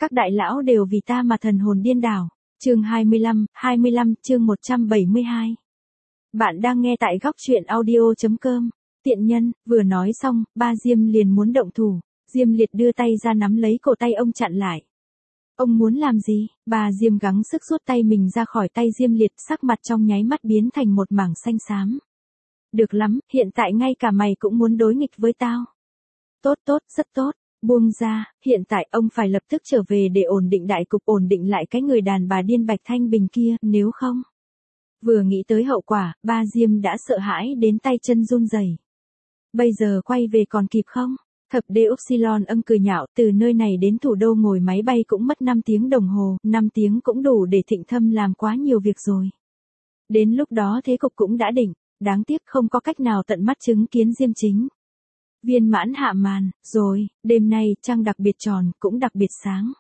Các đại lão đều vì ta mà thần hồn điên đảo. Chương 25, chương 172. Bạn đang nghe tại góc truyện audio.com. Tiện nhân, vừa nói xong, ba Diêm liền muốn động thủ. Diêm Liệt đưa tay ra nắm lấy cổ tay ông chặn lại. Ông muốn làm gì? Ba Diêm gắng sức rút tay mình ra khỏi tay Diêm Liệt, sắc mặt trong nháy mắt biến thành một mảng xanh xám. Được lắm, hiện tại ngay cả mày cũng muốn đối nghịch với tao. Tốt, rất tốt. Buông ra, hiện tại ông phải lập tức trở về để ổn định đại cục, ổn định lại cái người đàn bà điên Bạch Thanh Bình kia, nếu không. Vừa nghĩ tới hậu quả, ba Diêm đã sợ hãi đến tay chân run rẩy. Bây giờ quay về còn kịp không? Thập đê Upsilon cười nhạo, từ nơi này đến thủ đô ngồi máy bay cũng mất 5 tiếng đồng hồ, 5 tiếng cũng đủ để Thịnh Thâm làm quá nhiều việc rồi. Đến lúc đó thế cục cũng đã định, đáng tiếc không có cách nào tận mắt chứng kiến Diêm Chính. Viên mãn hạ màn, rồi, đêm nay trăng đặc biệt tròn, cũng đặc biệt sáng.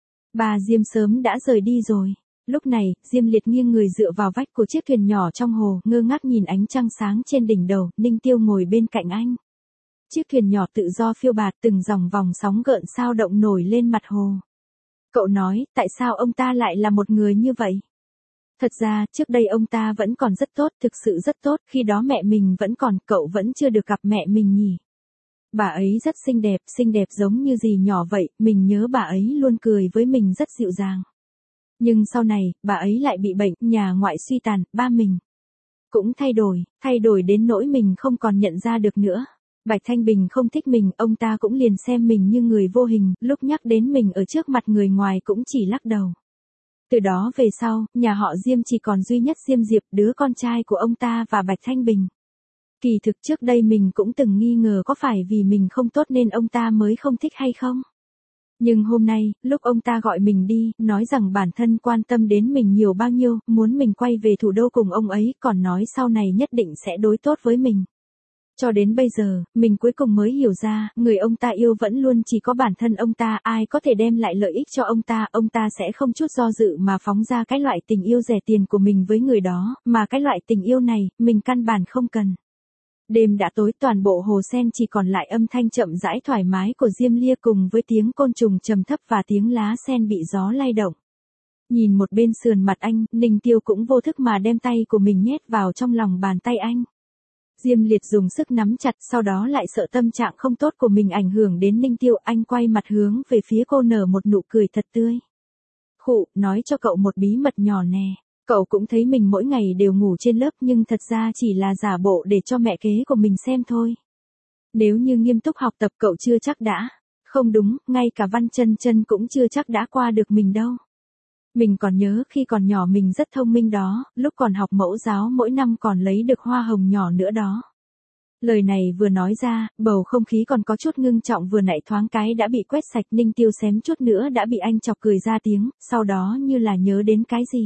Bà Diêm sớm đã rời đi rồi. Lúc này, Diêm Liệt nghiêng người dựa vào vách của chiếc thuyền nhỏ trong hồ, ngơ ngác nhìn ánh trăng sáng trên đỉnh đầu, Ninh Tiêu ngồi bên cạnh anh. Chiếc thuyền nhỏ tự do phiêu bạt, từng dòng vòng sóng gợn sao động nổi lên mặt hồ. Cậu nói, tại sao ông ta lại là một người như vậy? Thật ra, trước đây ông ta vẫn còn rất tốt, thực sự rất tốt, khi đó mẹ mình vẫn còn, cậu vẫn chưa được gặp mẹ mình nhỉ? Bà ấy rất xinh đẹp giống như dì nhỏ vậy, mình nhớ bà ấy luôn cười với mình rất dịu dàng. Nhưng sau này, bà ấy lại bị bệnh, nhà ngoại suy tàn, ba mình cũng thay đổi đến nỗi mình không còn nhận ra được nữa. Bạch Thanh Bình không thích mình, ông ta cũng liền xem mình như người vô hình, lúc nhắc đến mình ở trước mặt người ngoài cũng chỉ lắc đầu. Từ đó về sau, nhà họ Diêm chỉ còn duy nhất Diêm Diệp, đứa con trai của ông ta và Bạch Thanh Bình. Kỳ thực trước đây mình cũng từng nghi ngờ có phải vì mình không tốt nên ông ta mới không thích hay không. Nhưng hôm nay, lúc ông ta gọi mình đi, nói rằng bản thân quan tâm đến mình nhiều bao nhiêu, muốn mình quay về thủ đô cùng ông ấy, còn nói sau này nhất định sẽ đối tốt với mình. Cho đến bây giờ, mình cuối cùng mới hiểu ra, người ông ta yêu vẫn luôn chỉ có bản thân ông ta, ai có thể đem lại lợi ích cho ông ta sẽ không chút do dự mà phóng ra cái loại tình yêu rẻ tiền của mình với người đó, mà cái loại tình yêu này, mình căn bản không cần. Đêm đã tối, toàn bộ hồ sen chỉ còn lại âm thanh chậm rãi thoải mái của diêm lia cùng với tiếng côn trùng trầm thấp và tiếng lá sen bị gió lay động. Nhìn một bên sườn mặt anh, Ninh Tiêu cũng vô thức mà đem tay của mình nhét vào trong lòng bàn tay anh. Diêm Liệt dùng sức nắm chặt, sau đó lại sợ tâm trạng không tốt của mình ảnh hưởng đến Ninh Tiêu, anh quay mặt hướng về phía cô nở một nụ cười thật tươi. Khụ, nói cho cậu một bí mật nhỏ nè. Cậu cũng thấy mình mỗi ngày đều ngủ trên lớp nhưng thật ra chỉ là giả bộ để cho mẹ kế của mình xem thôi. Nếu như nghiêm túc học tập cậu chưa chắc đã. Không đúng, ngay cả Văn Chân Chân cũng chưa chắc đã qua được mình đâu. Mình còn nhớ khi còn nhỏ mình rất thông minh đó, lúc còn học mẫu giáo mỗi năm còn lấy được hoa hồng nhỏ nữa đó. Lời này vừa nói ra, bầu không khí còn có chút ngưng trọng vừa nãy thoáng cái đã bị quét sạch. Ninh Tiêu xém chút nữa đã bị anh chọc cười ra tiếng, sau đó như là nhớ đến cái gì.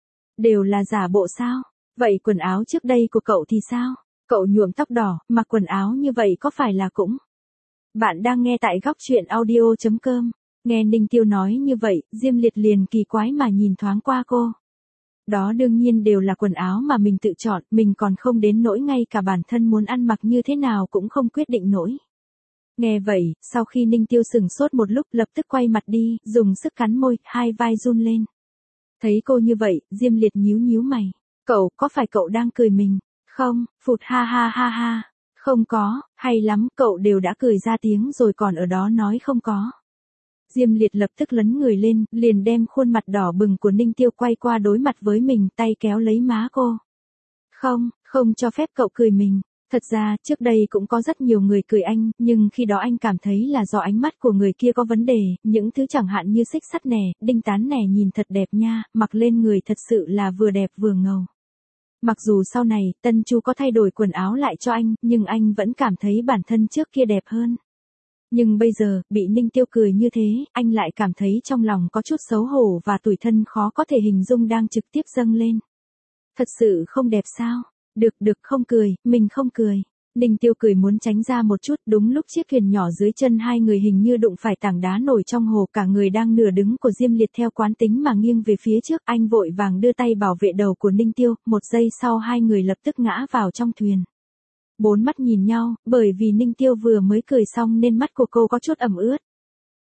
Đều là giả bộ sao? Vậy quần áo trước đây của cậu thì sao? Cậu nhuộm tóc đỏ, mặc quần áo như vậy có phải là cũng? Bạn đang nghe tại góc truyện audio.com. Nghe Ninh Tiêu nói như vậy, Diêm Liệt liền kỳ quái mà nhìn thoáng qua cô. Đó đương nhiên đều là quần áo mà mình tự chọn, mình còn không đến nỗi ngay cả bản thân muốn ăn mặc như thế nào cũng không quyết định nổi. Nghe vậy, sau khi Ninh Tiêu sửng sốt một lúc lập tức quay mặt đi, dùng sức cắn môi, hai vai run lên. Thấy cô như vậy, Diêm Liệt nhíu mày. Cậu, có phải cậu đang cười mình? Không, phụt ha ha ha ha. Không có, hay lắm, cậu đều đã cười ra tiếng rồi còn ở đó nói không có. Diêm Liệt lập tức lấn người lên, liền đem khuôn mặt đỏ bừng của Ninh Tiêu quay qua đối mặt với mình, tay kéo lấy má cô. Không cho phép cậu cười mình. Thật ra, trước đây cũng có rất nhiều người cười anh, nhưng khi đó anh cảm thấy là do ánh mắt của người kia có vấn đề, những thứ chẳng hạn như xích sắt nè, đinh tán nè nhìn thật đẹp nha, mặc lên người thật sự là vừa đẹp vừa ngầu. Mặc dù sau này, Tân Chu có thay đổi quần áo lại cho anh, nhưng anh vẫn cảm thấy bản thân trước kia đẹp hơn. Nhưng bây giờ, bị Ninh Tiêu cười như thế, anh lại cảm thấy trong lòng có chút xấu hổ và tủi thân khó có thể hình dung đang trực tiếp dâng lên. Thật sự không đẹp sao? Được, không cười, mình không cười. Ninh Tiêu cười muốn tránh ra một chút, đúng lúc chiếc thuyền nhỏ dưới chân hai người hình như đụng phải tảng đá nổi trong hồ, cả người đang nửa đứng của Diêm Liệt theo quán tính mà nghiêng về phía trước, anh vội vàng đưa tay bảo vệ đầu của Ninh Tiêu, một giây sau hai người lập tức ngã vào trong thuyền. Bốn mắt nhìn nhau, bởi vì Ninh Tiêu vừa mới cười xong nên mắt của cô có chút ẩm ướt.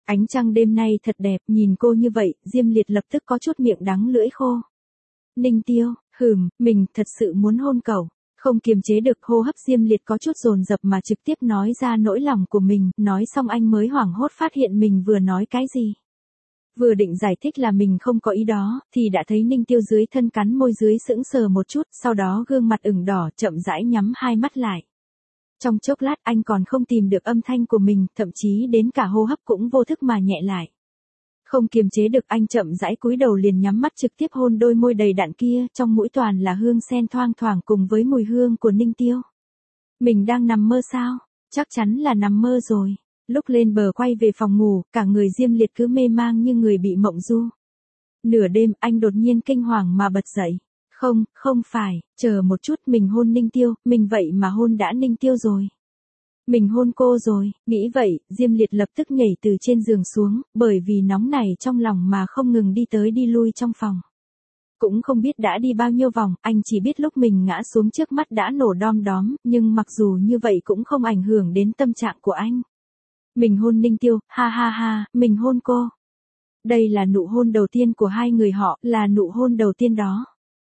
Ánh trăng đêm nay thật đẹp, nhìn cô như vậy, Diêm Liệt lập tức có chút miệng đắng lưỡi khô. Ninh Tiêu, mình thật sự muốn hôn cậu. Không kiềm chế được hô hấp Diêm Liệt có chút dồn dập mà trực tiếp nói ra nỗi lòng của mình, nói xong anh mới hoảng hốt phát hiện mình vừa nói cái gì. Vừa định giải thích là mình không có ý đó, thì đã thấy Ninh Tiêu dưới thân cắn môi dưới sững sờ một chút, sau đó gương mặt ửng đỏ chậm rãi nhắm hai mắt lại. Trong chốc lát anh còn không tìm được âm thanh của mình, thậm chí đến cả hô hấp cũng vô thức mà nhẹ lại. Không kiềm chế được anh chậm rãi cúi đầu liền nhắm mắt trực tiếp hôn đôi môi đầy đặn kia, trong mũi toàn là hương sen thoang thoảng cùng với mùi hương của Ninh Tiêu. Mình đang nằm mơ sao? Chắc chắn là nằm mơ rồi. Lúc lên bờ quay về phòng ngủ, cả người Diêm Liệt cứ mê mang như người bị mộng du. Nửa đêm anh đột nhiên kinh hoàng mà bật dậy. Không phải, chờ một chút, mình hôn Ninh Tiêu, mình vậy mà hôn đã Ninh Tiêu rồi. Mình hôn cô rồi, nghĩ vậy, Diêm Liệt lập tức nhảy từ trên giường xuống, bởi vì nóng này trong lòng mà không ngừng đi tới đi lui trong phòng. Cũng không biết đã đi bao nhiêu vòng, anh chỉ biết lúc mình ngã xuống trước mắt đã nổ đom đóm, nhưng mặc dù như vậy cũng không ảnh hưởng đến tâm trạng của anh. Mình hôn Ninh Tiêu, ha ha ha, mình hôn cô. Đây là nụ hôn đầu tiên của hai người họ, là nụ hôn đầu tiên đó.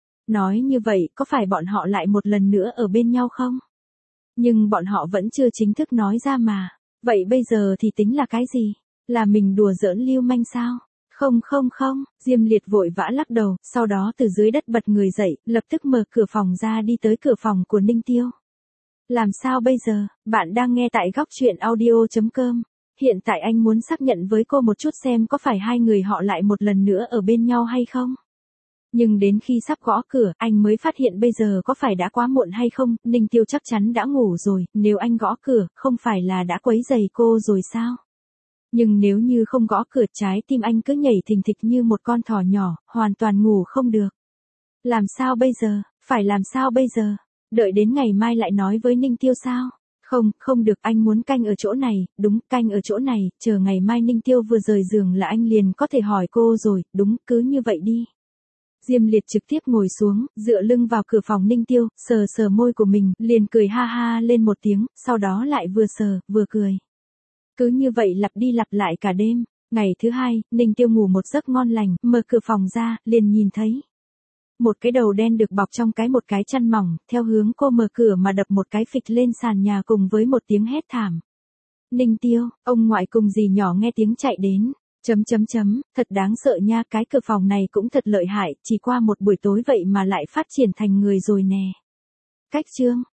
Nói như vậy, có phải bọn họ lại một lần nữa ở bên nhau không? Nhưng bọn họ vẫn chưa chính thức nói ra mà. Vậy bây giờ thì tính là cái gì? Là mình đùa giỡn lưu manh sao? Không, Diêm Liệt vội vã lắc đầu, sau đó từ dưới đất bật người dậy, lập tức mở cửa phòng ra đi tới cửa phòng của Ninh Tiêu. Làm sao bây giờ? Bạn đang nghe tại góc truyện audio.com. Hiện tại anh muốn xác nhận với cô một chút xem có phải hai người họ lại một lần nữa ở bên nhau hay không? Nhưng đến khi sắp gõ cửa, anh mới phát hiện bây giờ có phải đã quá muộn hay không, Ninh Tiêu chắc chắn đã ngủ rồi, nếu anh gõ cửa, không phải là đã quấy rầy cô rồi sao? Nhưng nếu như không gõ cửa, trái tim anh cứ nhảy thình thịch như một con thỏ nhỏ, hoàn toàn ngủ không được. Làm sao bây giờ? Phải làm sao bây giờ? Đợi đến ngày mai lại nói với Ninh Tiêu sao? Không được, anh muốn canh ở chỗ này, đúng, canh ở chỗ này, chờ ngày mai Ninh Tiêu vừa rời giường là anh liền có thể hỏi cô rồi, đúng, cứ như vậy đi. Diêm Liệt trực tiếp ngồi xuống, dựa lưng vào cửa phòng Ninh Tiêu, sờ môi của mình, liền cười ha ha lên một tiếng, sau đó lại vừa sờ, vừa cười. Cứ như vậy lặp đi lặp lại cả đêm. Ngày thứ hai, Ninh Tiêu ngủ một giấc ngon lành, mở cửa phòng ra, liền nhìn thấy một cái đầu đen được bọc trong một cái chăn mỏng, theo hướng cô mở cửa mà đập một cái phịch lên sàn nhà cùng với một tiếng hét thảm. Ninh Tiêu, ông ngoại cùng dì nhỏ nghe tiếng chạy đến. Thật đáng sợ nha, cái cửa phòng này cũng thật lợi hại, chỉ qua một buổi tối vậy mà lại phát triển thành người rồi nè. Cách chương